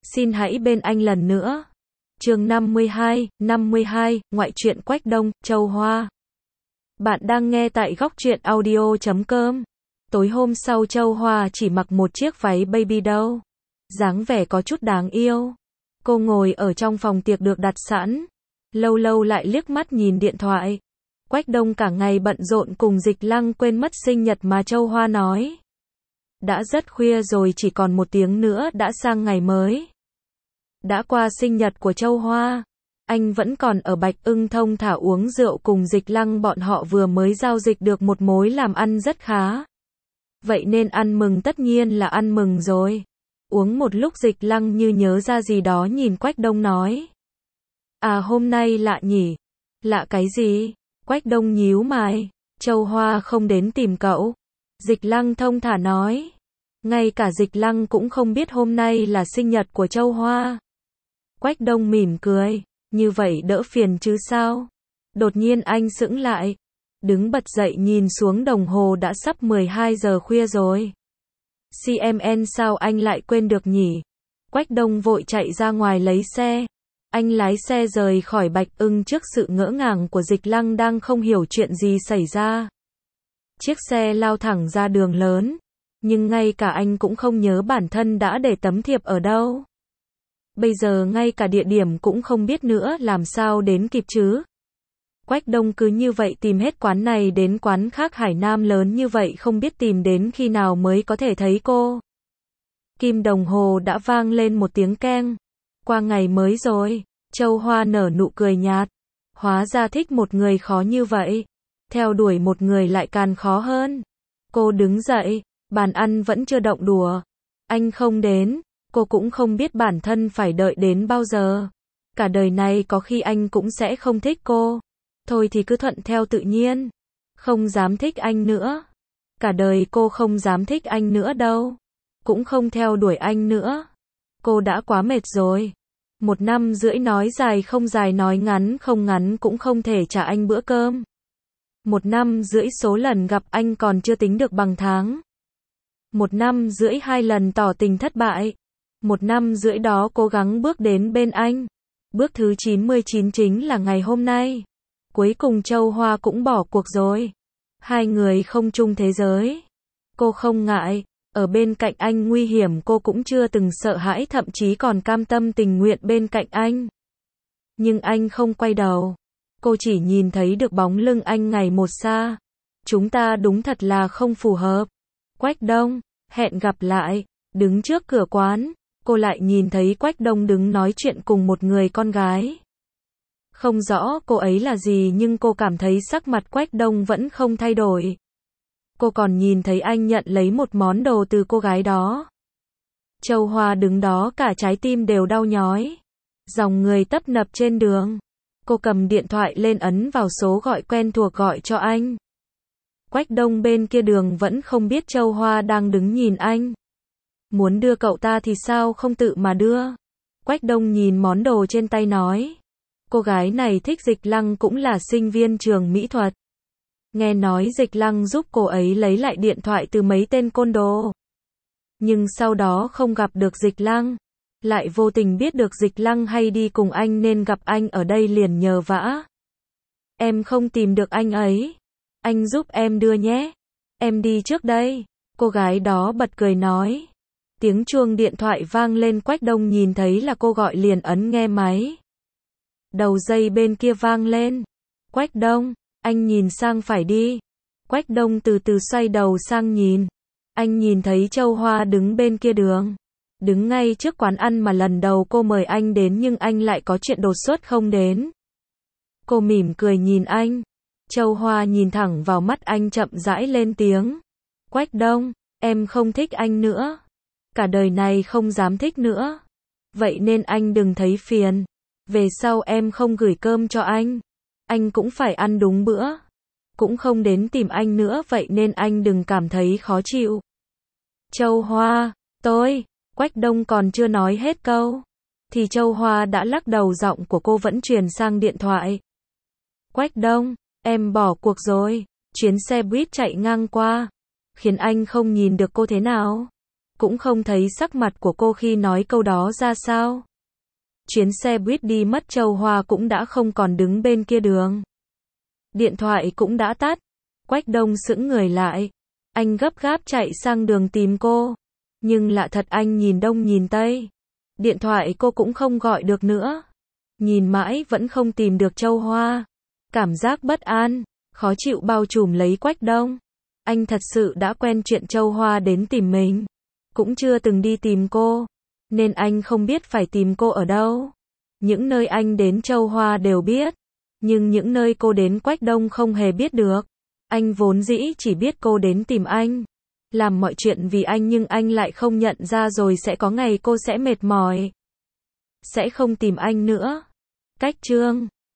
Xin hãy bên anh lần nữa. Chương 52, ngoại truyện Quách Đông, Châu Hoa. Bạn đang nghe tại góc truyện audio.com. Tối hôm sau Châu Hoa chỉ mặc một chiếc váy baby doll. Dáng vẻ có chút đáng yêu. Cô ngồi ở trong phòng tiệc được đặt sẵn. Lâu lâu lại liếc mắt nhìn điện thoại. Quách Đông cả ngày bận rộn cùng Dịch Lăng quên mất sinh nhật mà Châu Hoa nói. Đã rất khuya rồi, chỉ còn 1 tiếng nữa đã sang ngày mới. Đã qua sinh nhật của Châu Hoa, anh vẫn còn ở Bạch Ưng thong thả uống rượu cùng Dịch Lăng, bọn họ vừa mới giao dịch được một mối làm ăn rất khá. Vậy nên ăn mừng tất nhiên là ăn mừng rồi. Uống một lúc Dịch Lăng như nhớ ra gì đó nhìn Quách Đông nói. À, hôm nay lạ nhỉ? Lạ cái gì? Quách Đông nhíu mày. Châu Hoa không đến tìm cậu. Dịch Lăng thong thả nói. Ngay cả Dịch Lăng cũng không biết hôm nay là sinh nhật của Châu Hoa. Quách Đông mỉm cười. Như vậy đỡ phiền chứ sao? Đột nhiên anh sững lại. Đứng bật dậy nhìn xuống đồng hồ, đã sắp 12 giờ khuya rồi. CMN, sao anh lại quên được nhỉ? Quách Đông vội chạy ra ngoài lấy xe. Anh lái xe rời khỏi Bạch Ưng trước sự ngỡ ngàng của Dịch Lăng đang không hiểu chuyện gì xảy ra. Chiếc xe lao thẳng ra đường lớn. Nhưng ngay cả anh cũng không nhớ bản thân đã để tấm thiệp ở đâu. Bây giờ ngay cả địa điểm cũng không biết nữa, làm sao đến kịp chứ? Quách Đông cứ như vậy tìm hết quán này đến quán khác, Hải Nam lớn như vậy không biết tìm đến khi nào mới có thể thấy cô. Kim đồng hồ đã vang lên một tiếng keng. Qua ngày mới rồi. Châu Hoa nở nụ cười nhạt. Hóa ra thích một người khó như vậy. Theo đuổi một người lại càng khó hơn. Cô đứng dậy. Bàn ăn vẫn chưa động đũa. Anh không đến. Cô cũng không biết bản thân phải đợi đến bao giờ. Cả đời này có khi anh cũng sẽ không thích cô. Thôi thì cứ thuận theo tự nhiên. Không dám thích anh nữa. Cả đời cô không dám thích anh nữa đâu. Cũng không theo đuổi anh nữa. Cô đã quá mệt rồi. 1 năm rưỡi nói dài không dài, nói ngắn không ngắn, cũng không thể trả anh bữa cơm. 1 năm rưỡi số lần gặp anh còn chưa tính được bằng tháng. 1 năm rưỡi 2 lần tỏ tình thất bại. 1 năm rưỡi đó cố gắng bước đến bên anh. Bước thứ 99 chính là ngày hôm nay. Cuối cùng Châu Hoa cũng bỏ cuộc rồi. 2 người không chung thế giới. Cô không ngại. Ở bên cạnh anh nguy hiểm cô cũng chưa từng sợ hãi, thậm chí còn cam tâm tình nguyện bên cạnh anh. Nhưng anh không quay đầu. Cô chỉ nhìn thấy được bóng lưng anh ngày một xa. Chúng ta đúng thật là không phù hợp. Quách Đông, hẹn gặp lại. Đứng trước cửa quán, cô lại nhìn thấy Quách Đông đứng nói chuyện cùng một người con gái. Không rõ cô ấy là gì nhưng cô cảm thấy sắc mặt Quách Đông vẫn không thay đổi. Cô còn nhìn thấy anh nhận lấy một món đồ từ cô gái đó. Châu Hoa đứng đó cả trái tim đều đau nhói. Dòng người tấp nập trên đường. Cô cầm điện thoại lên ấn vào số gọi quen thuộc gọi cho anh. Quách Đông bên kia đường vẫn không biết Châu Hoa đang đứng nhìn anh. Muốn đưa cậu ta thì sao không tự mà đưa? Quách Đông nhìn món đồ trên tay nói. Cô gái này thích Dịch Lăng, cũng là sinh viên trường mỹ thuật. Nghe nói Dịch Lăng giúp cô ấy lấy lại điện thoại từ mấy tên côn đồ. Nhưng sau đó không gặp được Dịch Lăng. Lại vô tình biết được Dịch Lăng hay đi cùng anh nên gặp anh ở đây liền nhờ vả. Em không tìm được anh ấy. Anh giúp em đưa nhé. Em đi trước đây. Cô gái đó bật cười nói. Tiếng chuông điện thoại vang lên, Quách Đông nhìn thấy là cô gọi liền ấn nghe máy. Đầu dây bên kia vang lên. Quách Đông, anh nhìn sang phải đi. Quách Đông từ từ xoay đầu sang nhìn. Anh nhìn thấy Châu Hoa đứng bên kia đường. Đứng ngay trước quán ăn mà lần đầu cô mời anh đến nhưng anh lại có chuyện đột xuất không đến. Cô mỉm cười nhìn anh. Châu Hoa nhìn thẳng vào mắt anh chậm rãi lên tiếng. Quách Đông, em không thích anh nữa. Cả đời này không dám thích nữa. Vậy nên anh đừng thấy phiền. Về sau em không gửi cơm cho anh cũng phải ăn đúng bữa. Cũng không đến tìm anh nữa, vậy nên anh đừng cảm thấy khó chịu. Châu Hoa, Quách Đông còn chưa nói hết câu. Thì Châu Hoa đã lắc đầu, giọng của cô vẫn truyền sang điện thoại. Quách Đông, em bỏ cuộc rồi. Chuyến xe buýt chạy ngang qua. Khiến anh không nhìn được cô thế nào. cũng không thấy sắc mặt của cô khi nói câu đó ra sao. Chuyến xe buýt đi mất Châu Hoa cũng đã không còn đứng bên kia đường. Điện thoại cũng đã tắt. Quách Đông sững người lại. Anh gấp gáp chạy sang đường tìm cô. Nhưng lạ thật, anh nhìn đông nhìn tây. Điện thoại cô cũng không gọi được nữa. Nhìn mãi vẫn không tìm được Châu Hoa. Cảm giác bất an, khó chịu bao trùm lấy Quách Đông. Anh thật sự đã quen chuyện Châu Hoa đến tìm mình. Cũng chưa từng đi tìm cô. Nên anh không biết phải tìm cô ở đâu. Những nơi anh đến Châu Hoa đều biết. Nhưng những nơi cô đến Quách Đông không hề biết được. Anh vốn dĩ chỉ biết cô đến tìm anh. Làm mọi chuyện vì anh, nhưng anh lại không nhận ra rồi sẽ có ngày cô sẽ mệt mỏi. Sẽ không tìm anh nữa. Cách chương